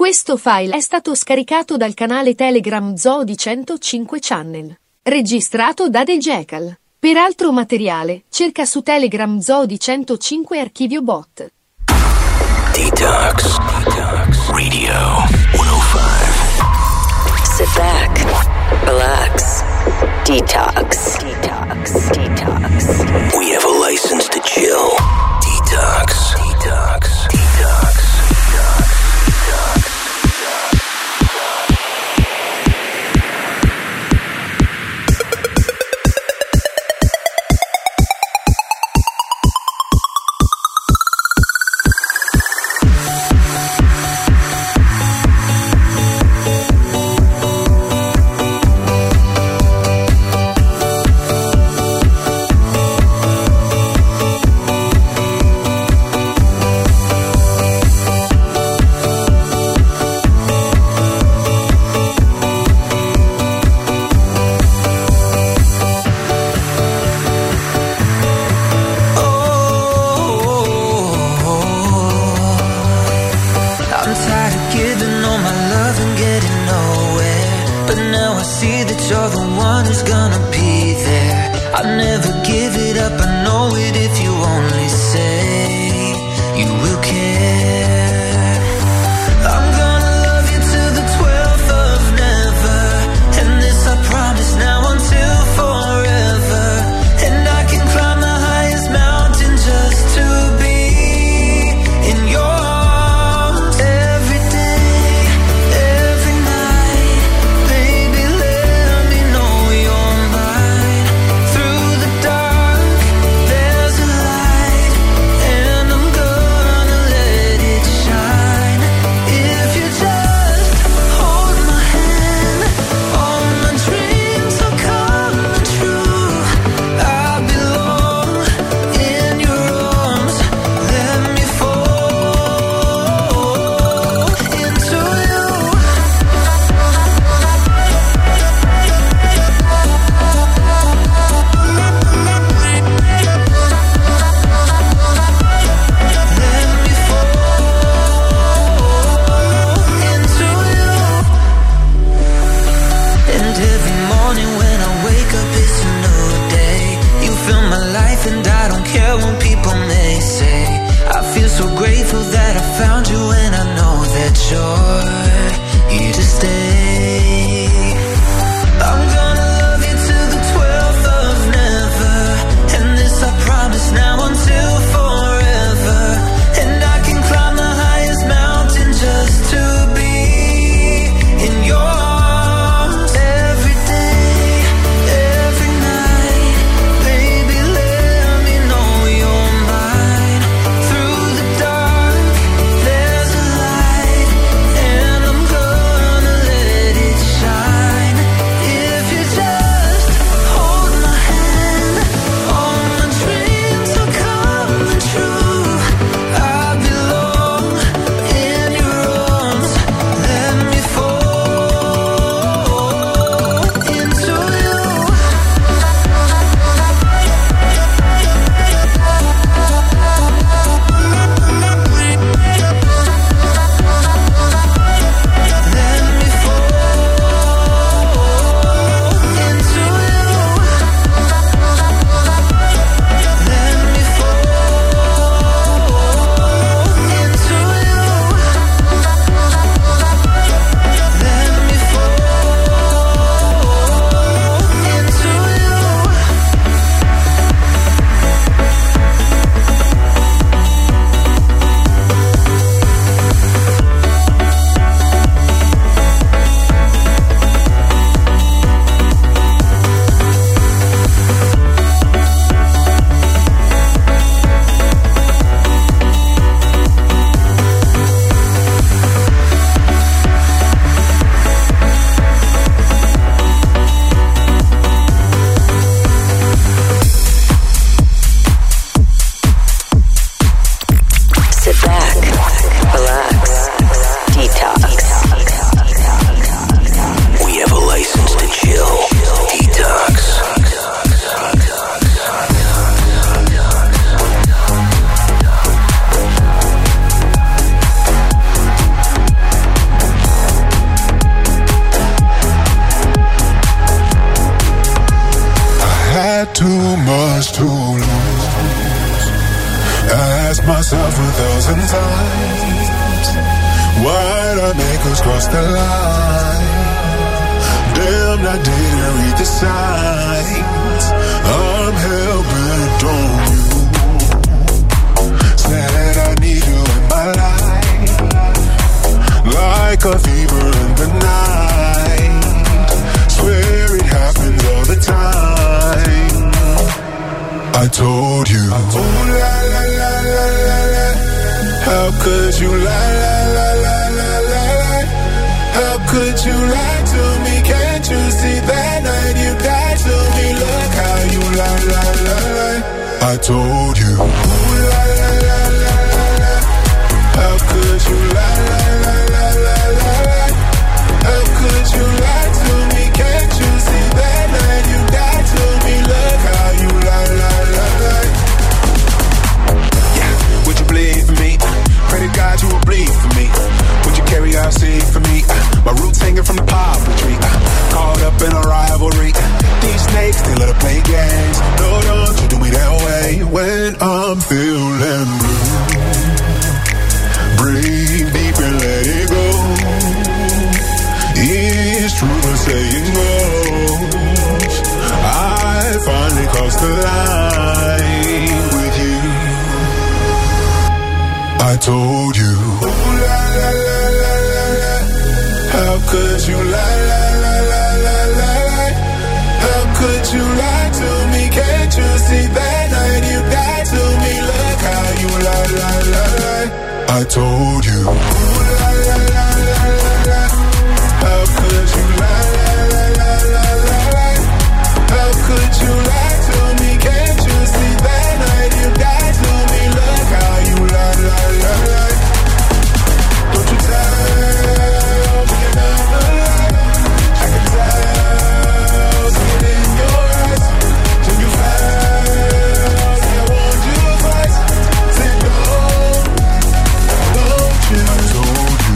Questo file è stato scaricato dal canale Telegram Zoo di 105 Channel, registrato da The Jackal. Per altro materiale, cerca su Telegram Zoo di 105 Archivio Bot. Detox Radio 105. Sit back, relax, detox. We have a license to chill. Detox. Through the dark, there's a light. myself 1,000 times. Why'd I make us cross the line? Damn, I didn't read the signs. I'm hell-bent on you. Said I need you in my life, like a fever in the night. Swear it happens all the time. I told you, ooh la la la la la la. How could you lie, la la la la la la? How could you lie to me? Can't you see that night you died to me? Look how you lie, lie, lie, lie. I told you, ooh la la la la la la. How could you lie, lie, lie, lie, lie, lie, lie? How could you lie to me? Can't you see that night you died to me? Look how you lie, lie, lie, lie. Yeah, would you bleed for me? Pray to God you will bleed for me. Would you carry out seed for me? My roots hanging from the poplar tree. Caught up in a rivalry. These snakes, they let her play games. No, don't you do me that way when I'm feeling blue. Breathe deep and let it go. It's true the saying goes. I finally crossed the line with you. I told you, ooh la la la la la la. How could you lie, la la la la la la? How could you lie to me? Can't you see that night you died to me? Look how you lie, lie, lie, lie. I told you, ooh la la la la la la. How could you lie, la la la la la la? How could you lie to me? Can't you see that night you died to me? Look how you lie, lie, lie, lie. Don't you tell me another lie. I can tell, see it in your eyes. When you fell, see I warned you twice. Said no, don't you? I told you.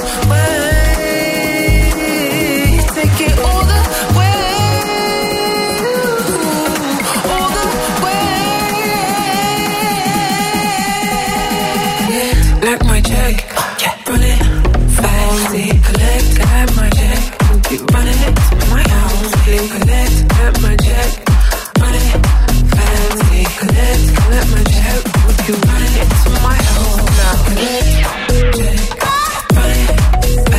You run it to my home now. Collect, check, run it,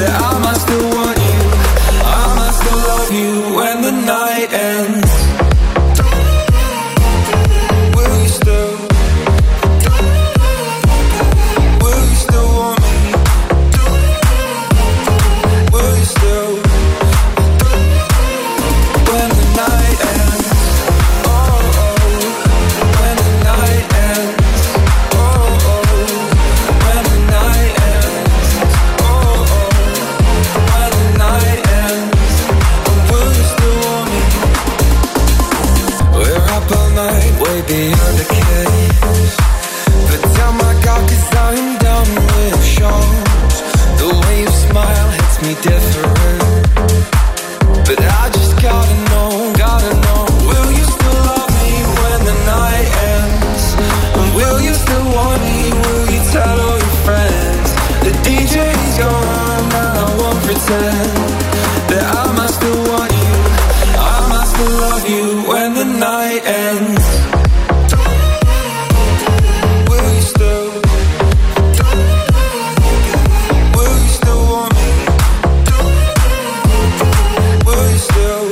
that I might still want you, I might still love you when the night ends. Will you still want me? Will you still when the night ends? Oh, when the night ends. Oh, when the night ends. Oh, when the night ends. Will you still want me? We're up all night, way beyond the cage. But tell my God, 'cause I'm done with shows. The way you smile hits me different. But I just gotta know. Will you still love me when the night ends? And will you still want me? Will you tell all your friends? The DJ's gone and I won't pretend that I might still want you, I might still love you when the night ends. Will you still want me? Will you still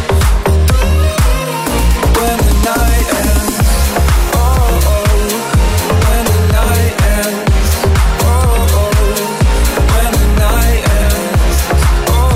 when the night ends? Oh, when the night ends. Oh, when the night ends. Oh,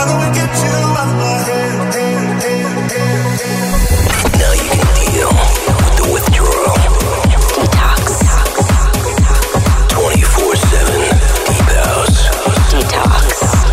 Now you can deal with the withdrawal. Detox. 24/7 deep house. Detox.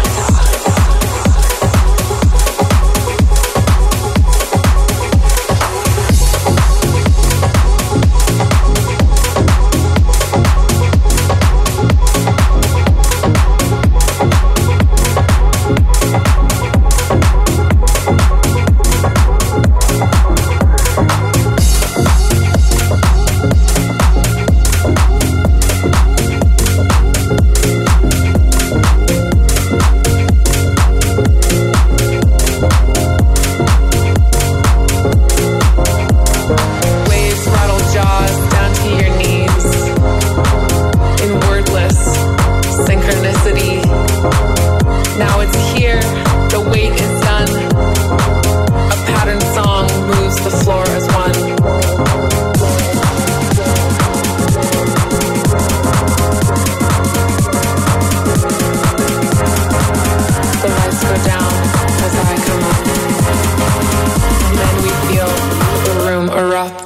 Waves rattle jaws down to your knees in wordless synchronicity. Now it's here, the wait is done. A pattern song moves the floor as one. The lights go down as I come up. And then we feel the room erupt.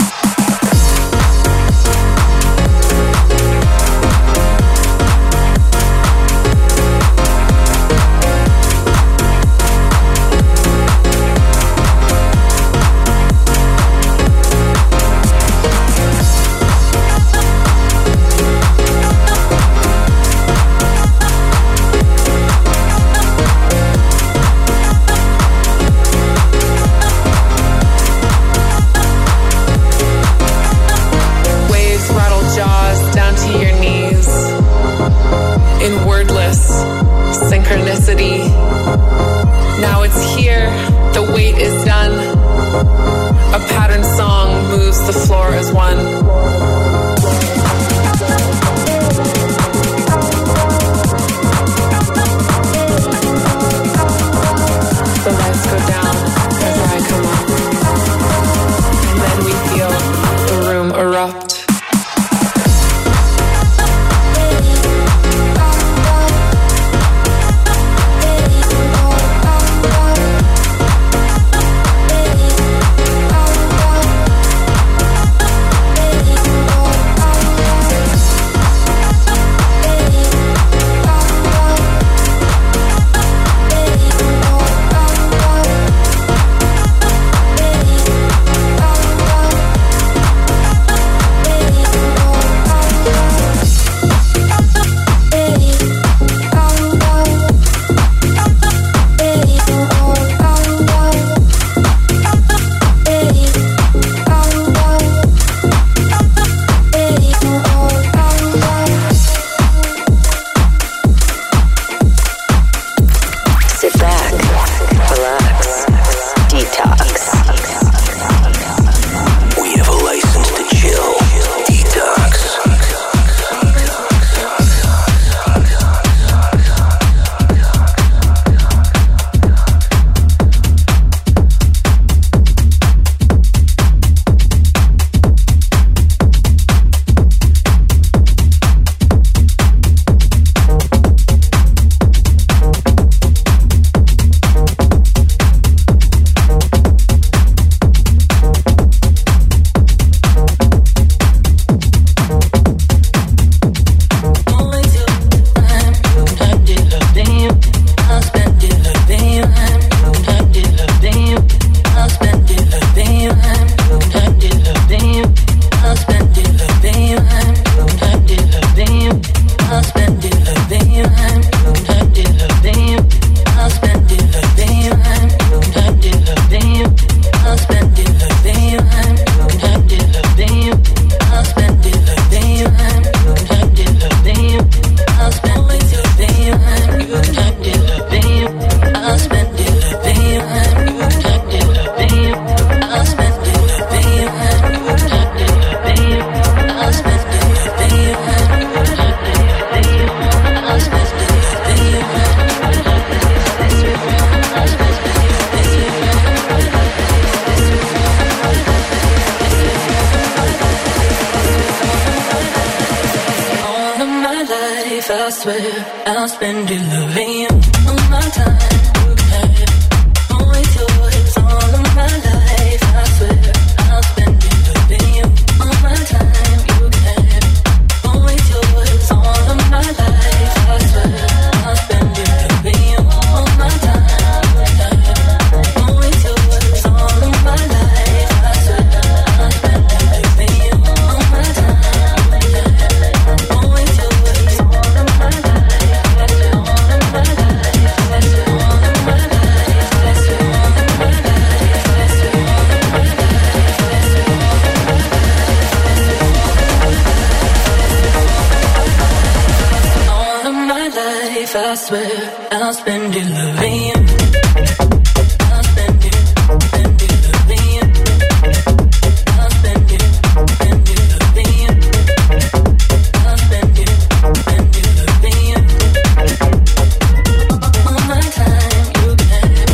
Waves rattle jaws down to your knees in wordless synchronicity. Now it's here, the wait is done. A pattern song moves the floor as one. The lights go down as I come up. And then we feel the room erupt. Sit back. Relax. Detox. We have a license to chill. Detox. I swear I'll spend it loving you all my time. I'll spend it loving you. I'll spend it loving you. I'll spend it loving you. I'll spend it loving you. All my time you can have it.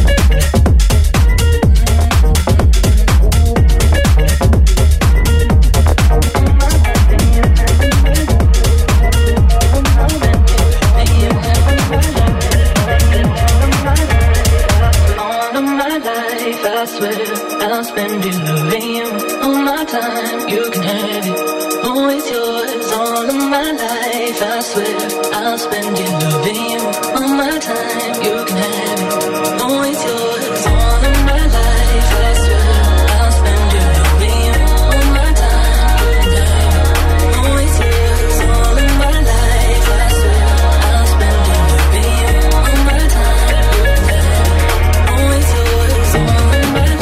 I swear I'll spend it loving you. All my time, you can have it. Always yours, all of my life. I swear I'll spend it loving you. All my time, you can have it. Always yours, all of my life. I swear I'll spend it loving you. All my time, you can have it. Always yours, all of my life. I swear I'll spend it loving you. All my time, you can have it. Always yours, all of my life.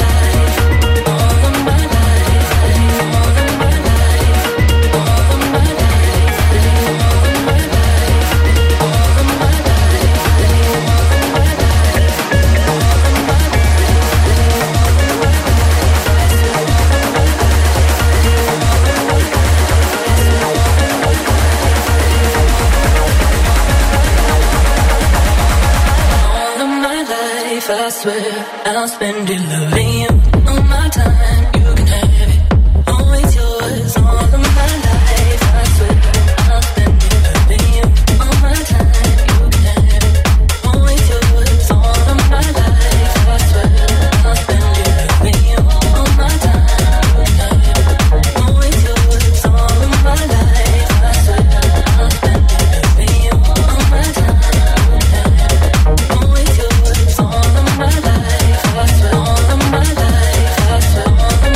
I swear I'll spend it loving you. All my time, you can have it. Always yours, all of my life. I swear I'll spend it loving you. All my time, you can have it. Always yours, all of my life. I swear I'll spend it loving you. All my time, you can have it. Always yours, all of my life. I swear I'll spend it loving you. All my time, you can have it. Always yours, all of my life. I swear all of my life. I swear all of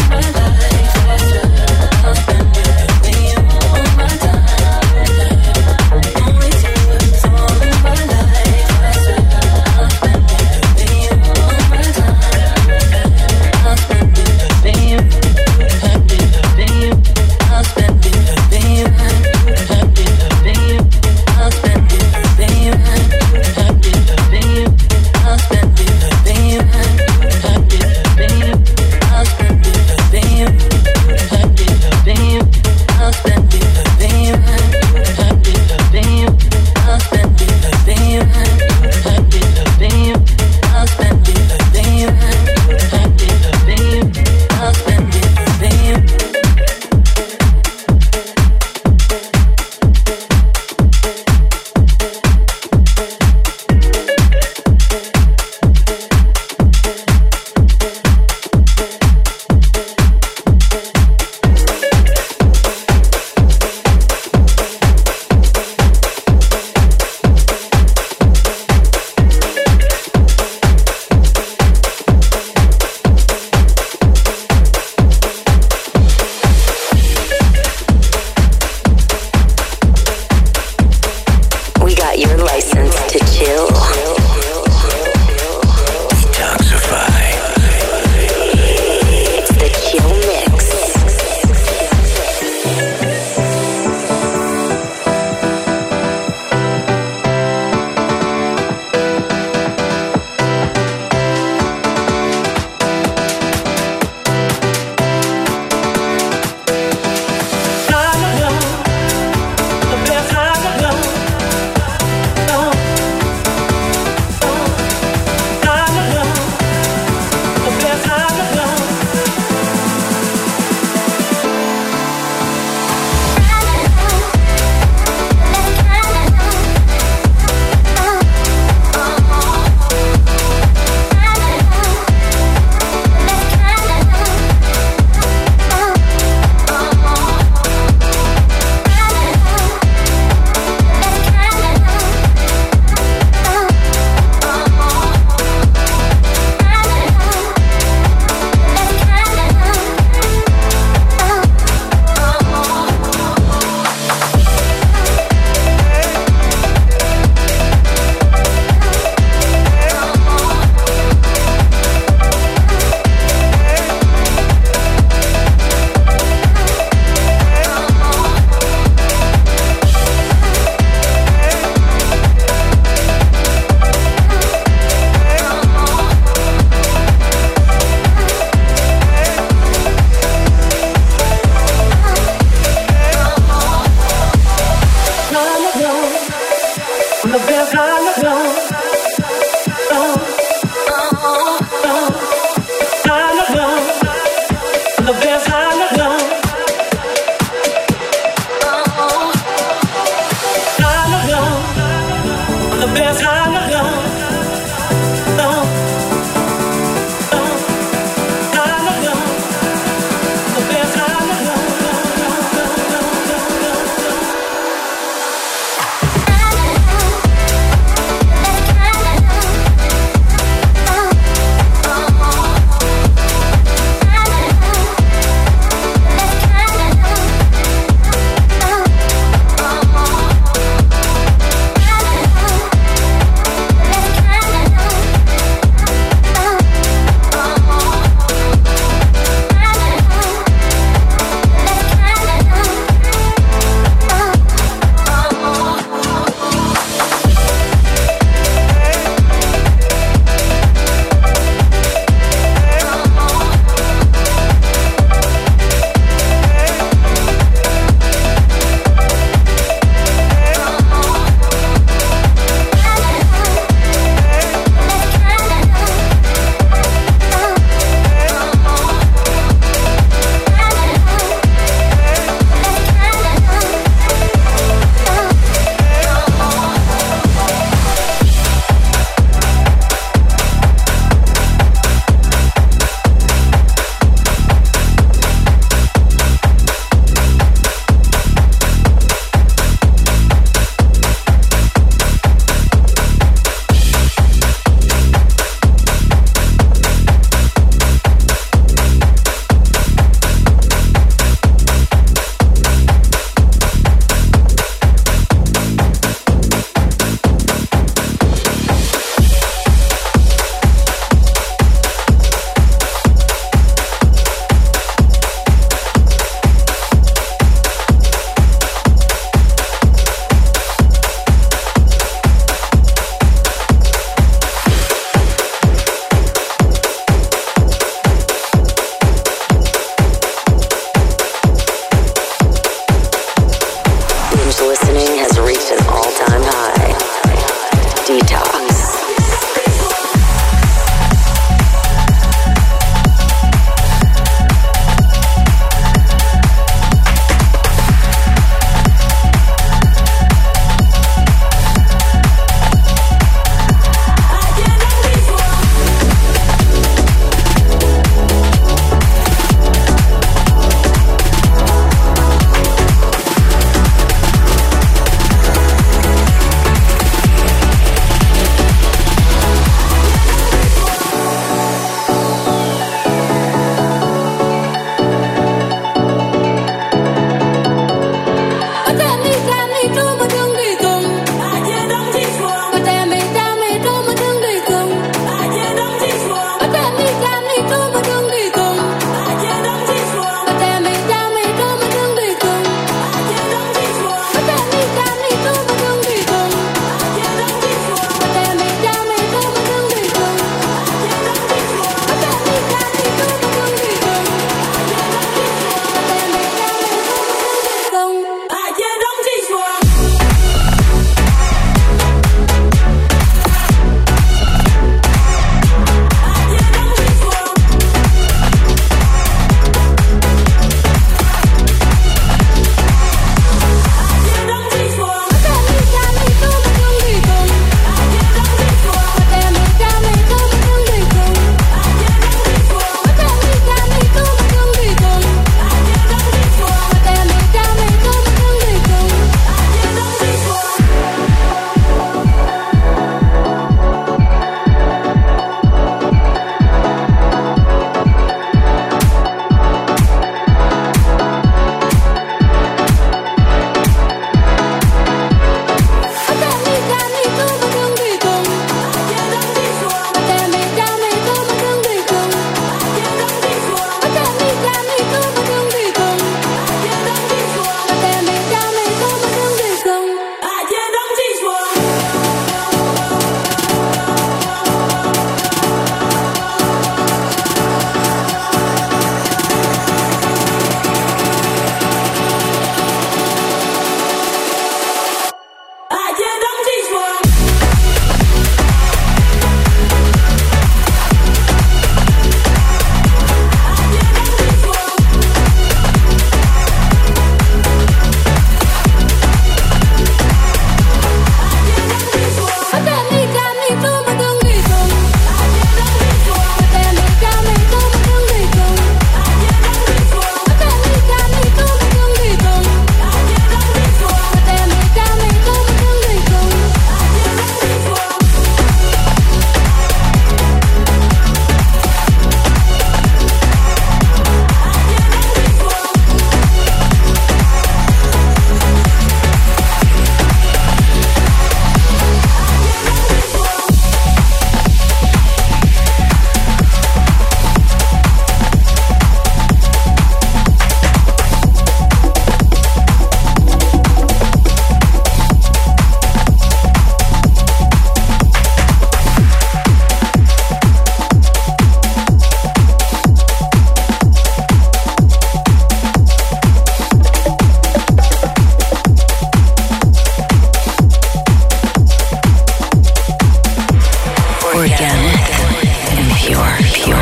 again. And pure.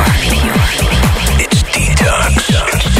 It's Detox.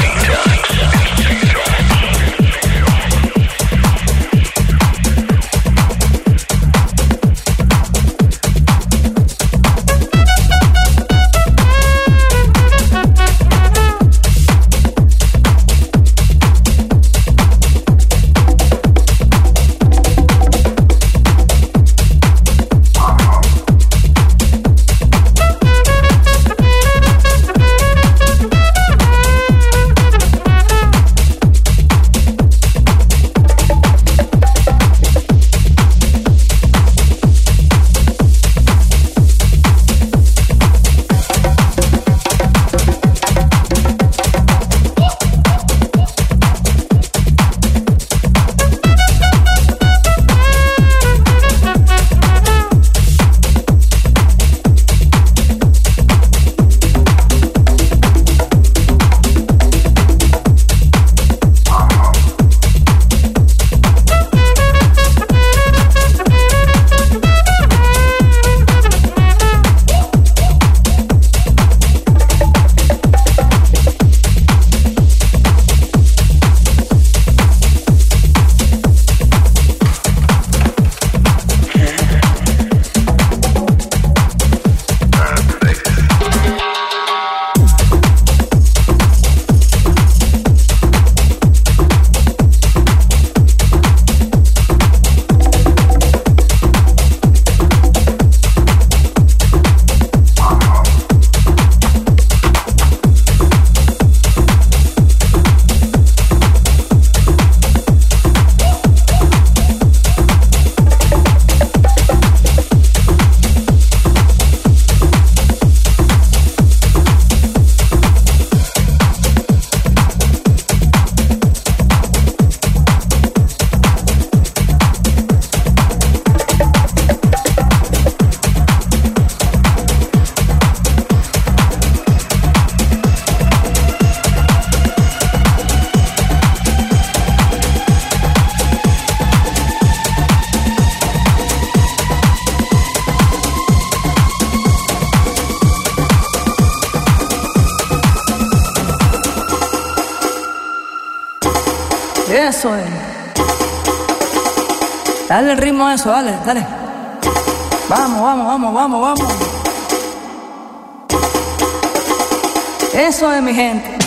Eso es. Dale el ritmo a eso, dale. Vamos. Eso es, mi gente.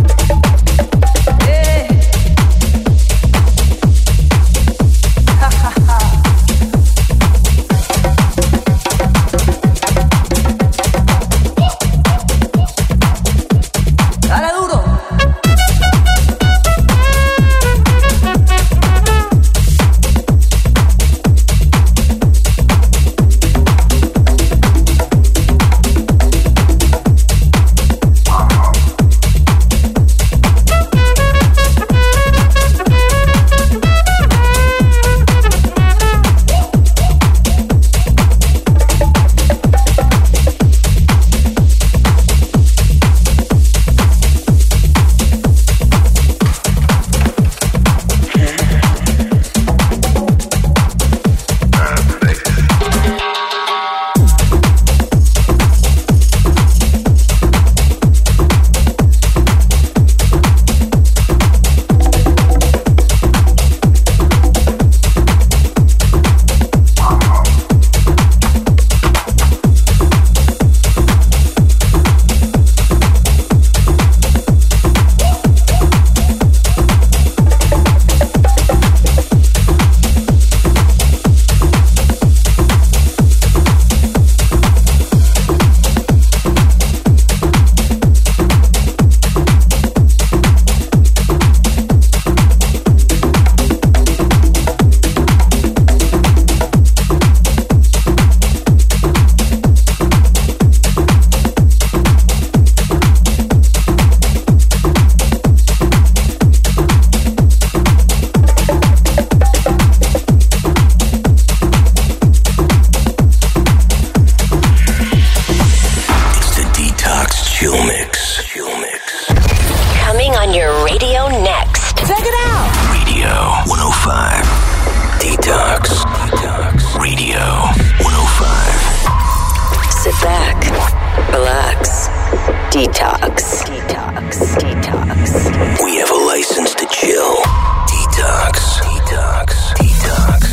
Ha ha. Detox. Detox. Detox. We have a license to chill. Detox. Detox. Detox.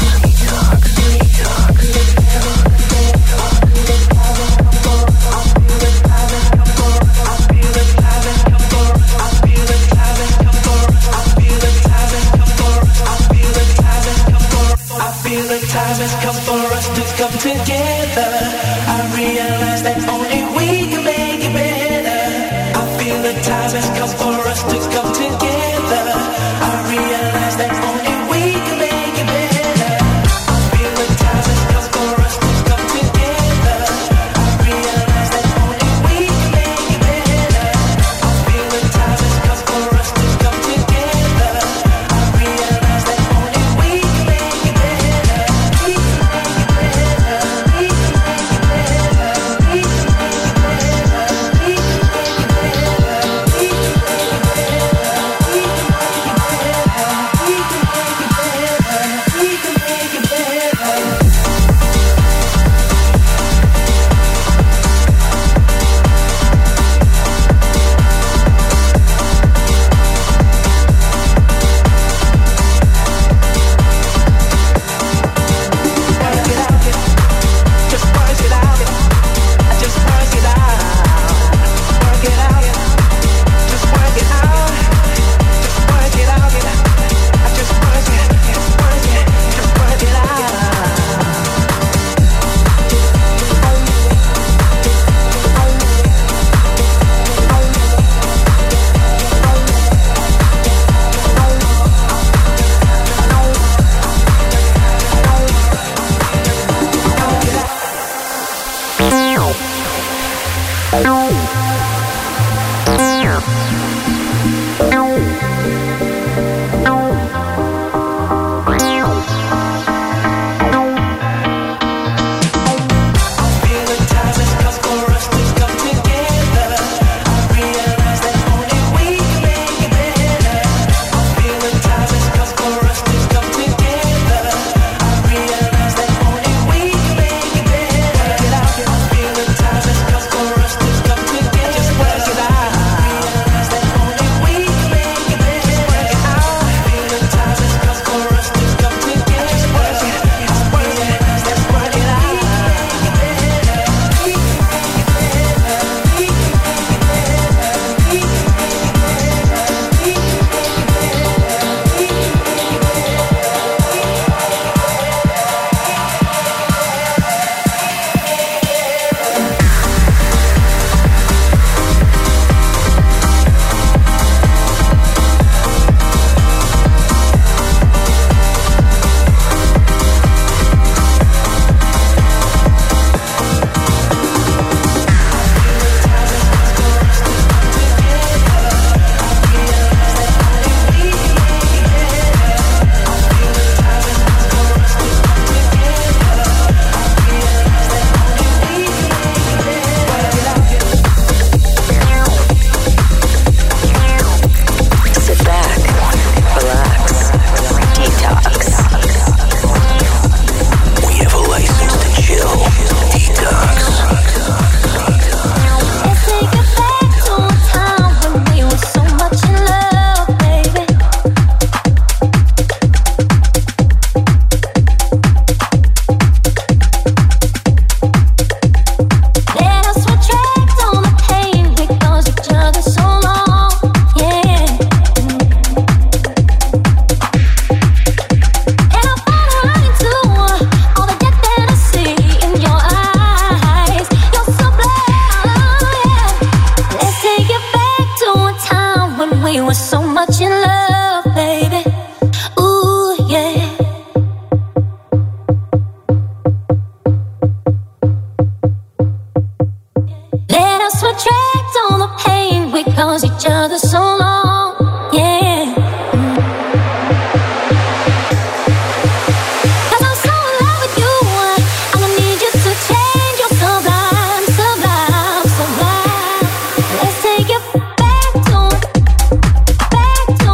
Feel the time has come for us to come together. I realize that only we can make it better. I feel the time has come for us to come together. I realize that only we can make it better. I feel the time has come for us to come together. I realize that only we can make it better. I feel the time has come for us to come together. I realize that only we can make it better. Back to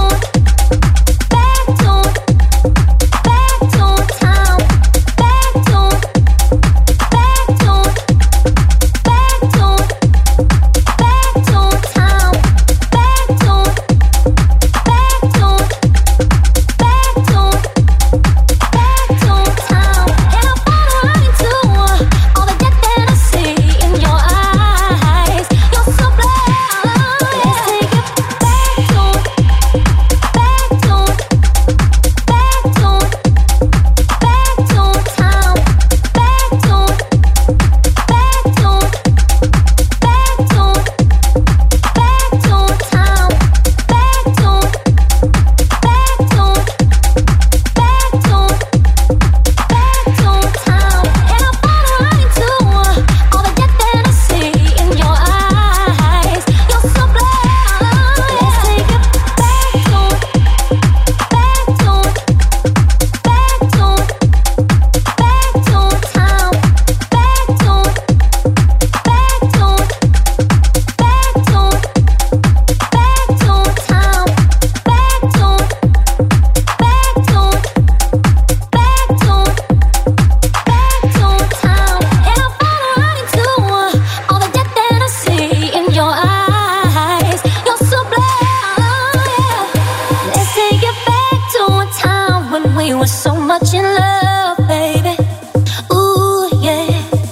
we were so much in love, baby. Ooh, yeah.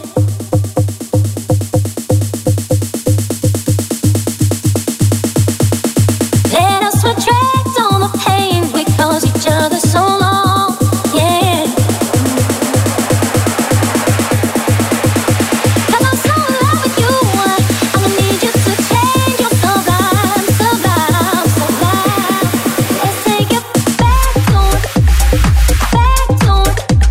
Let us retract all the pain we caused each other so long, yeah. 'Cause I'm so in love with you, I'ma need you to change your sublime, sublime, sublime. Let's take it back to it, back to it,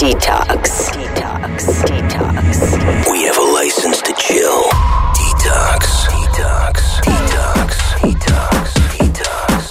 Detox. Detox. Detox. We have a license to chill. Detox. Detox. Detox. Detox. Detox.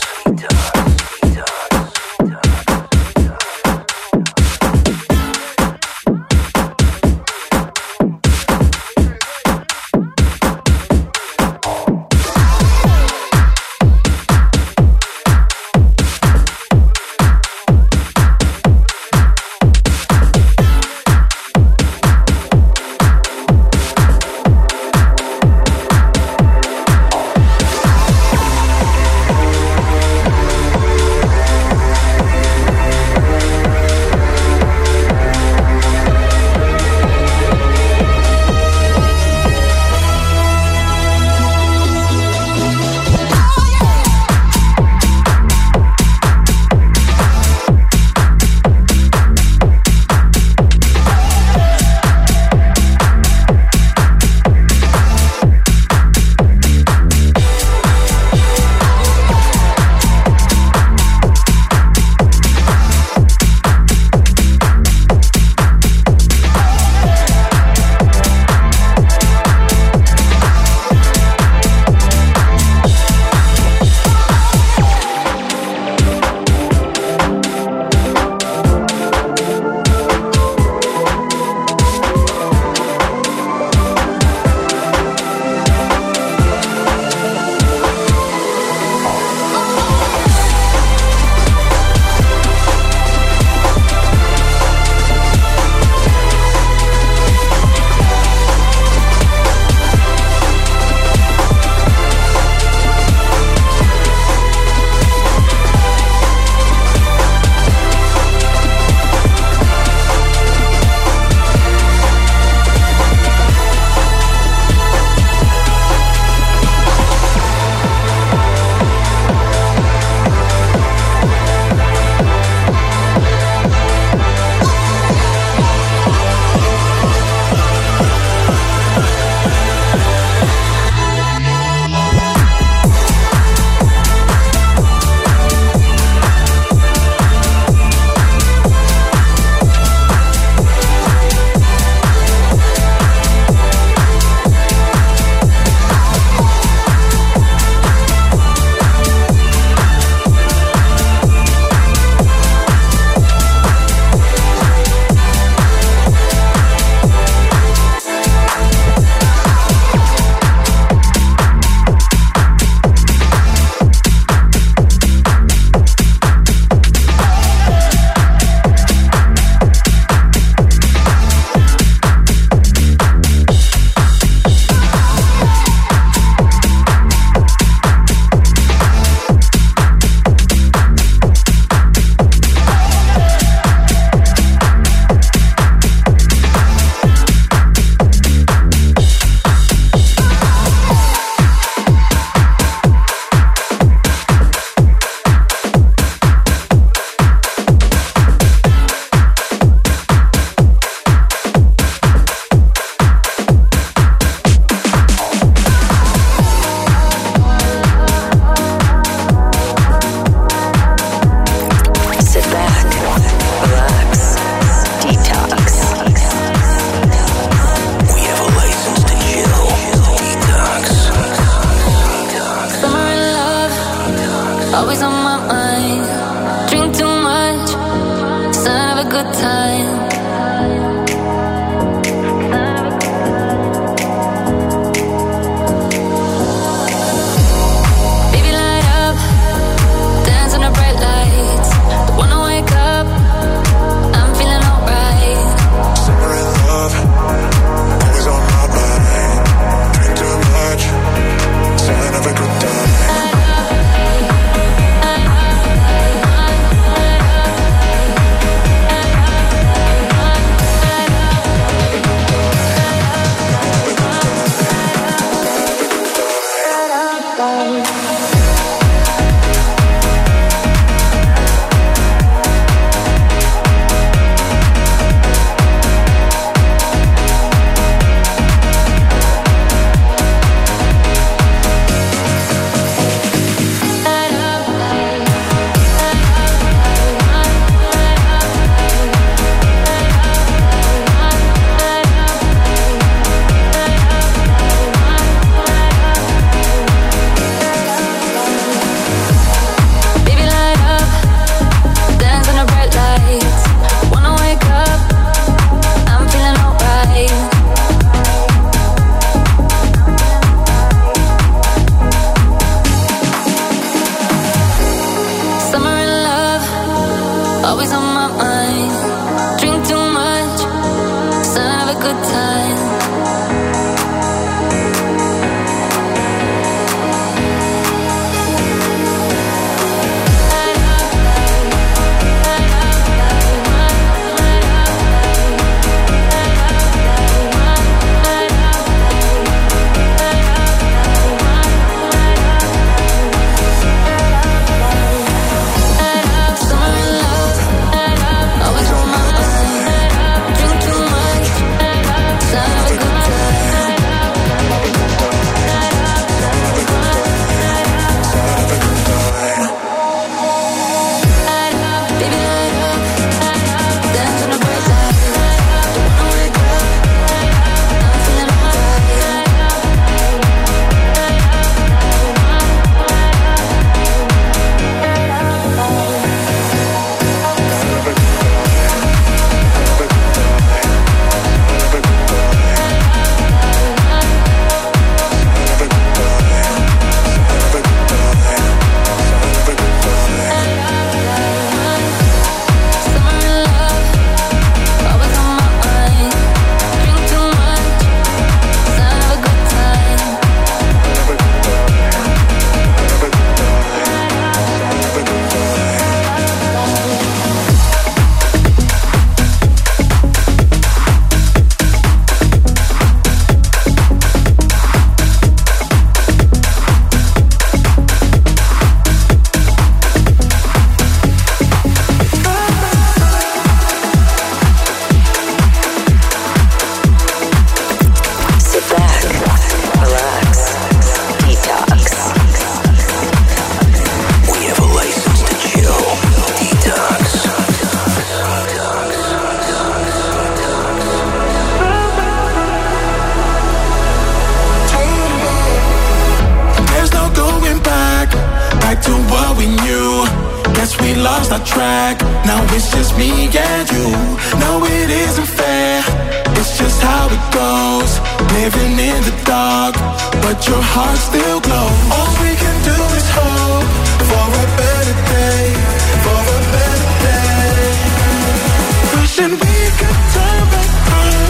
lost our track. Now it's just me and you. No, it isn't fair. It's just how it goes. Living in the dark, but your heart still glows. All we can do is hope for a better day, for a better day. Wishing we could turn back time.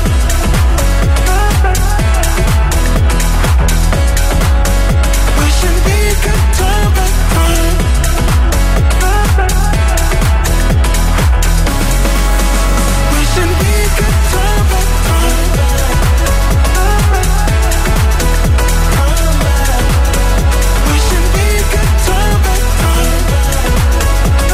Wishing we could turn back time. Wishing we could turn back time. Wishing we could turn back time.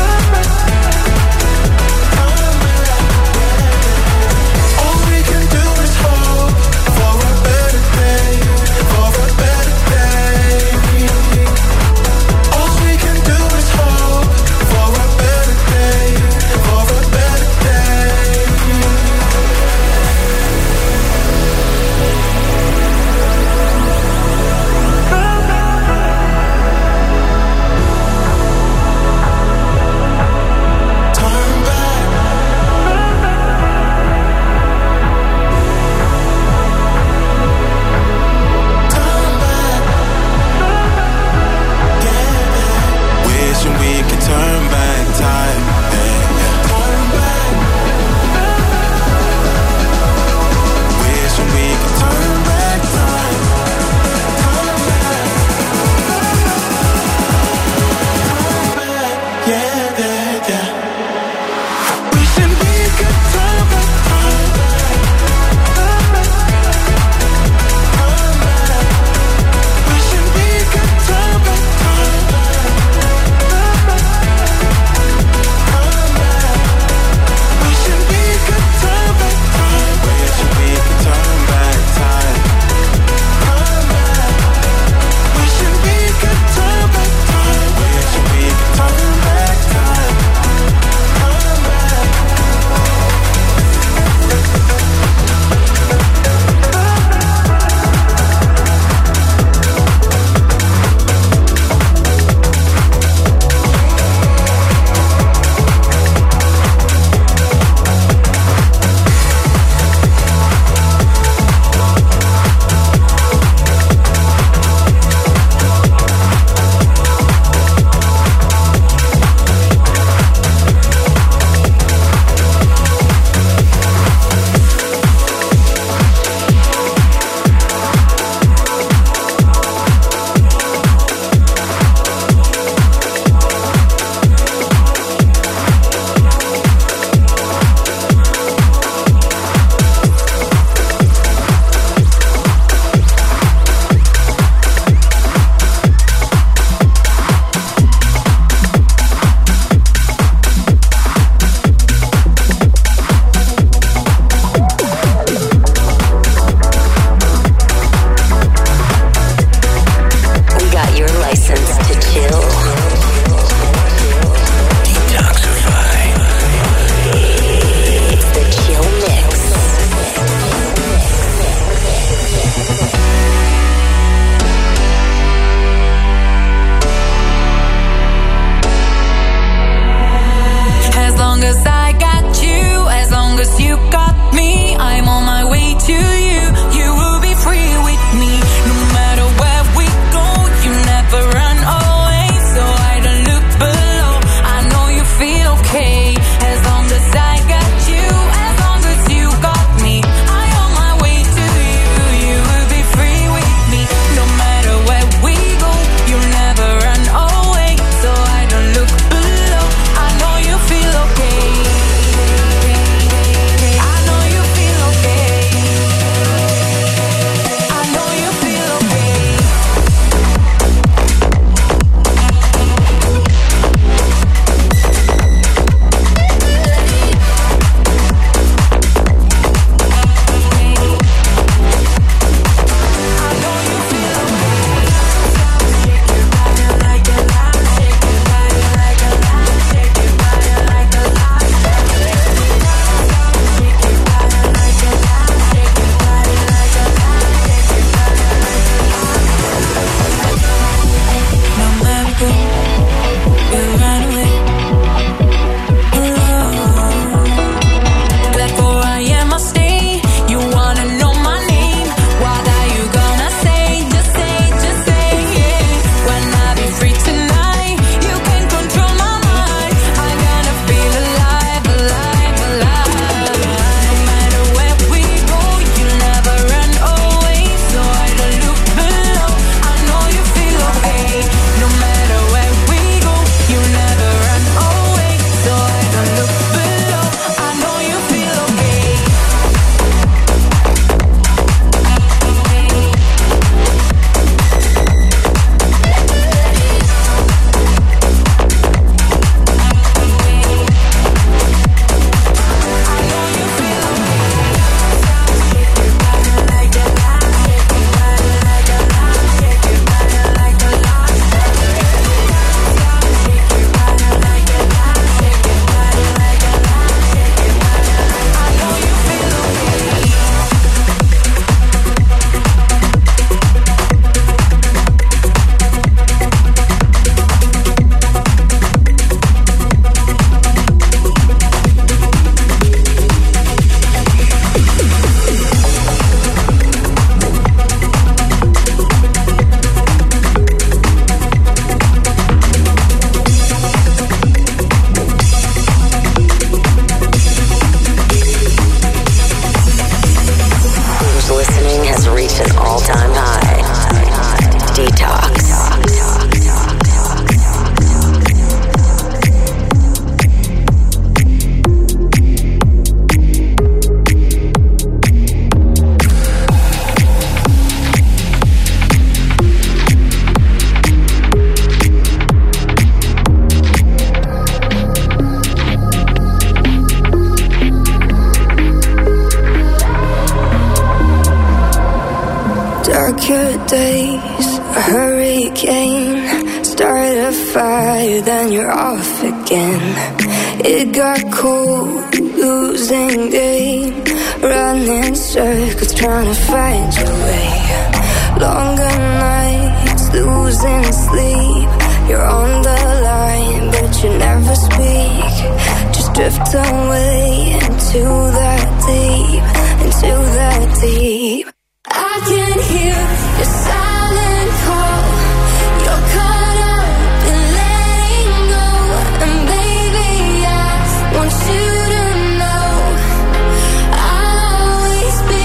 Mark your days, a hurricane. Start a fire, then you're off again. It got cold, losing game. Running circles, trying to find your way. Longer nights, losing sleep. You're on the line, but you never speak. Just drift away into that deep, into that deep. I can hear your silent call. You're caught up in letting go. And baby, I want you to know I'll always be.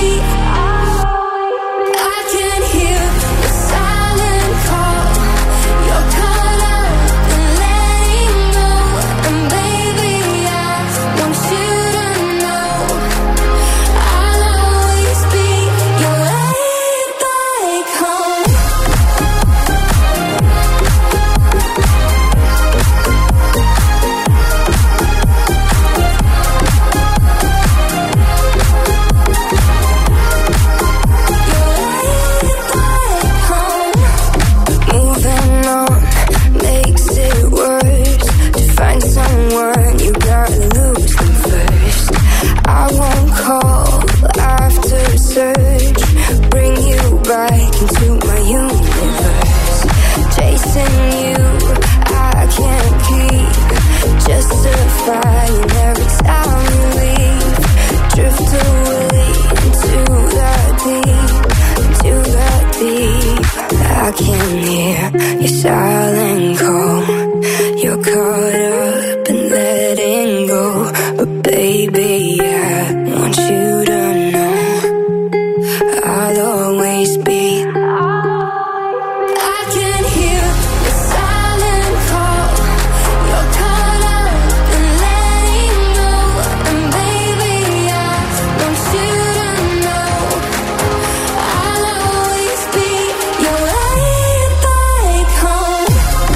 I can hear your silent call. You're caught up in letting go. And baby, I want you to know I'll always be your way back home. Moving on makes it worse. To find someone, you gotta lose them first. I won't call after search. Bring you back into my universe. Chasing you, I can't keep. Justifying every time you leave. Drift away into that deep. I can hear your silent call. You're caught up in letting go. But baby, I want you to know I'll always be. I can hear your silent call. You're caught up in letting go. And baby, I want you to know I'll always be your way back home.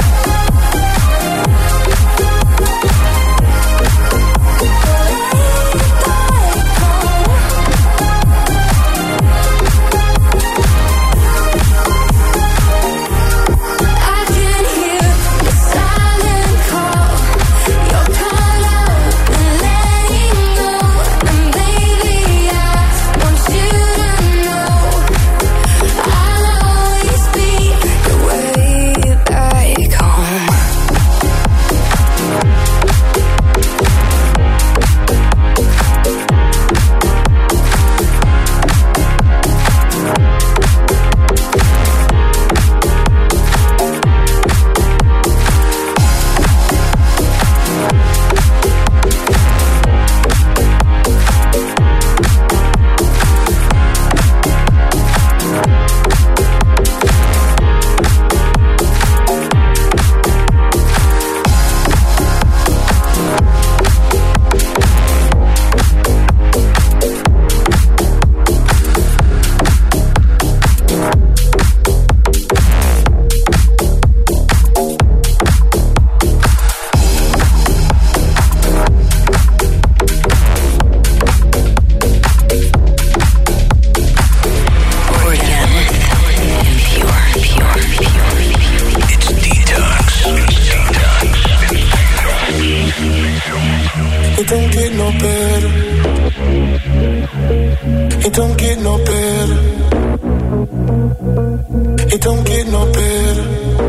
I can hear your silent call. You're caught up in letting go. And baby, I want you to know I'll always be your way back home. It don't get no better. It don't get no better. It don't get no better.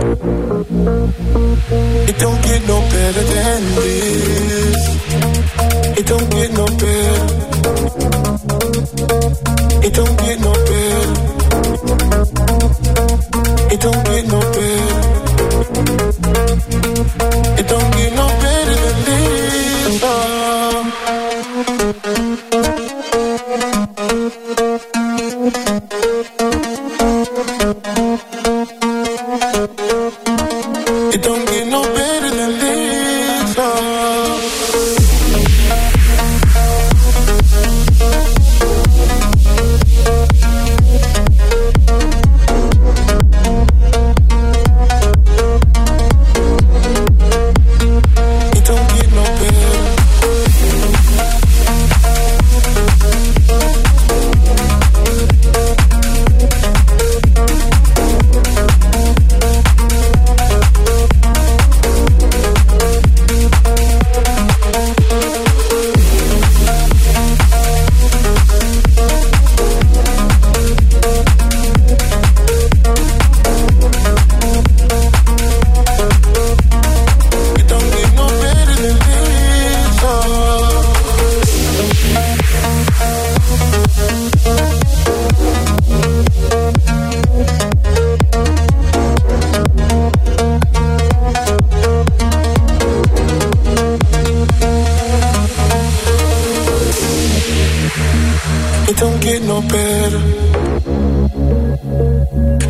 It don't get no better than this. It don't get no better. It don't get no better. It don't get no better. It don't get no better than this. It don't get no better than this.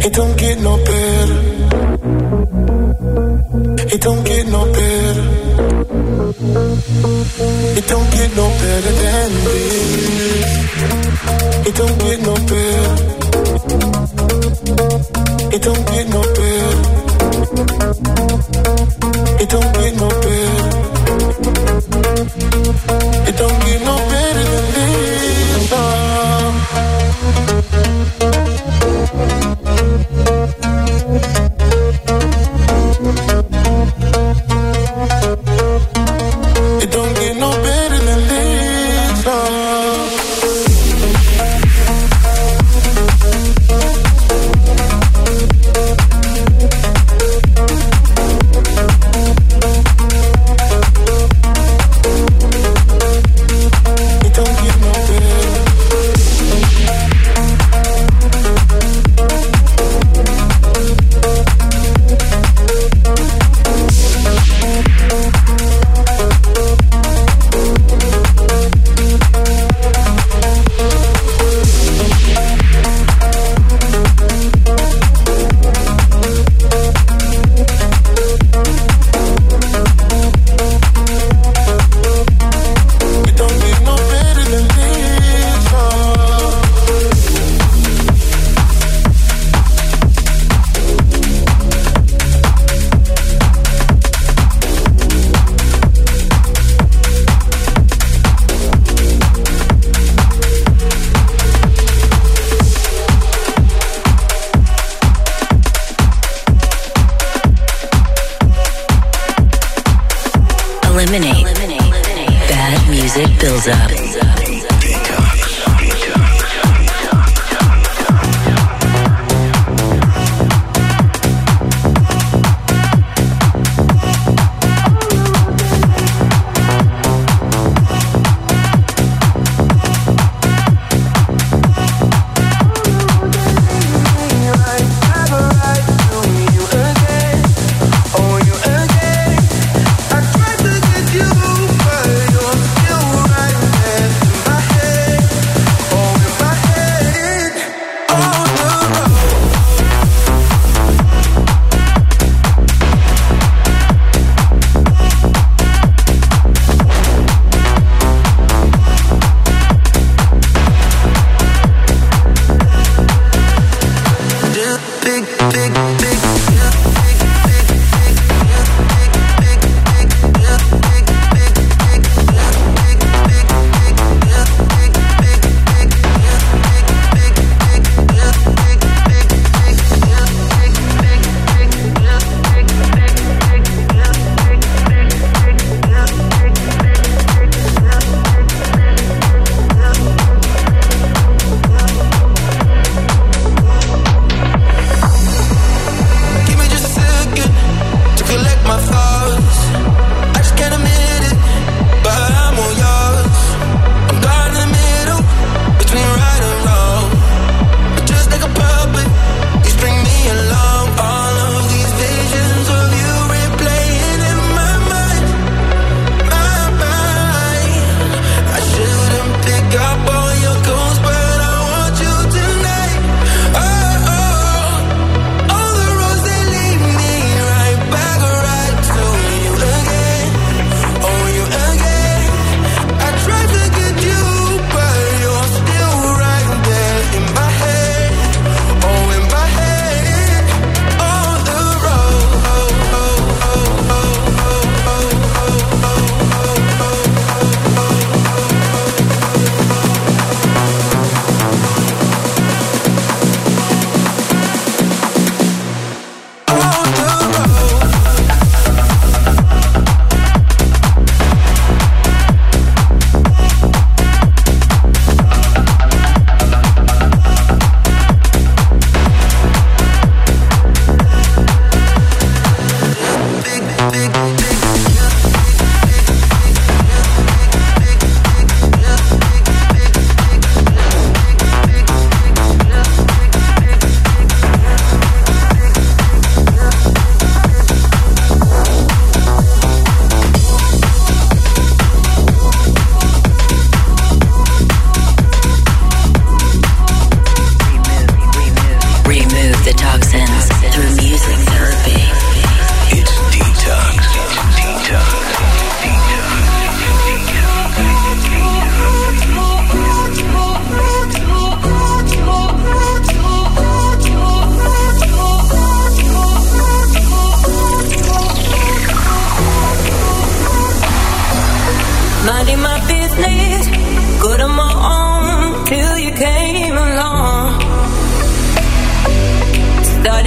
It don't get no better. It don't get no better. It don't get no better than this. It don't get no better. It don't get no better. It don't get no better. It don't get no better than this. It don't get no better than this. Bad music builds up. I tried to get you, but you're still right there.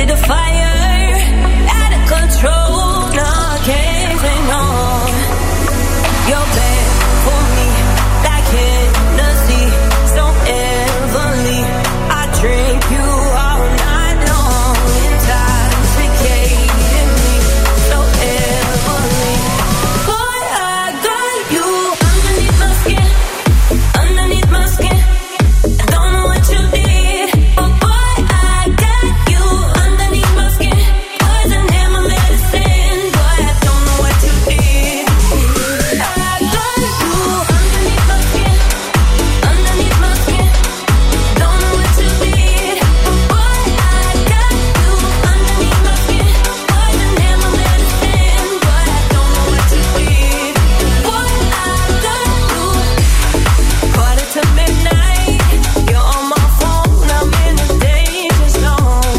with the fire, out of control. No, I can't say no. You're bad for me, like Hennessy, so heavenly. I drink you all night long, intoxicating me, so heavenly. Boy, I got you underneath my skin, underneath my skin. I don't know what you did, but boy, I got you underneath my skin. Poison in my medicine, boy, I don't know what you did. I got you underneath my skin, underneath my skin. Don't know what you did, but boy, I got you underneath my skin. Poison in my medicine, boy, I don't know what you did. Boy, I got you. Quarter to midnight, you're on my phone, I'm in a danger zone.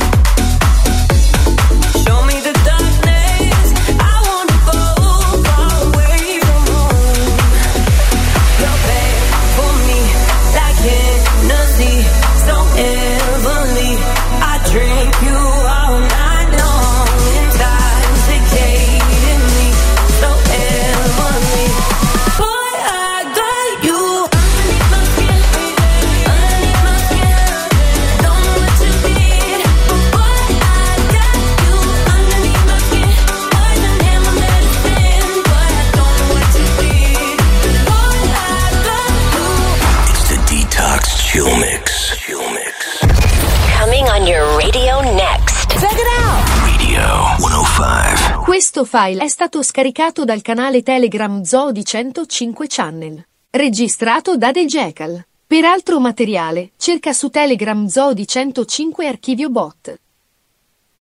Show me the darkness, I wanna go far away from home. You're bad for me, like Hennessy, so heavenly. I drink you all night long, intoxicating me, so heavenly. Boy, I got you underneath my skin, underneath my skin. Don't know what you did, but boy, I got you underneath my skin. Poison in my medicine, boy, I don't know what you did. Boy, I got you. It's the Detox Chill Mix. Coming on your radio next. Check it out. Radio 105. Questo file è stato scaricato dal canale Telegram Zoo di 105 Channel. Registrato da The Jackal. Per altro materiale, cerca su Telegram Zoo di 105 Archivio Bot.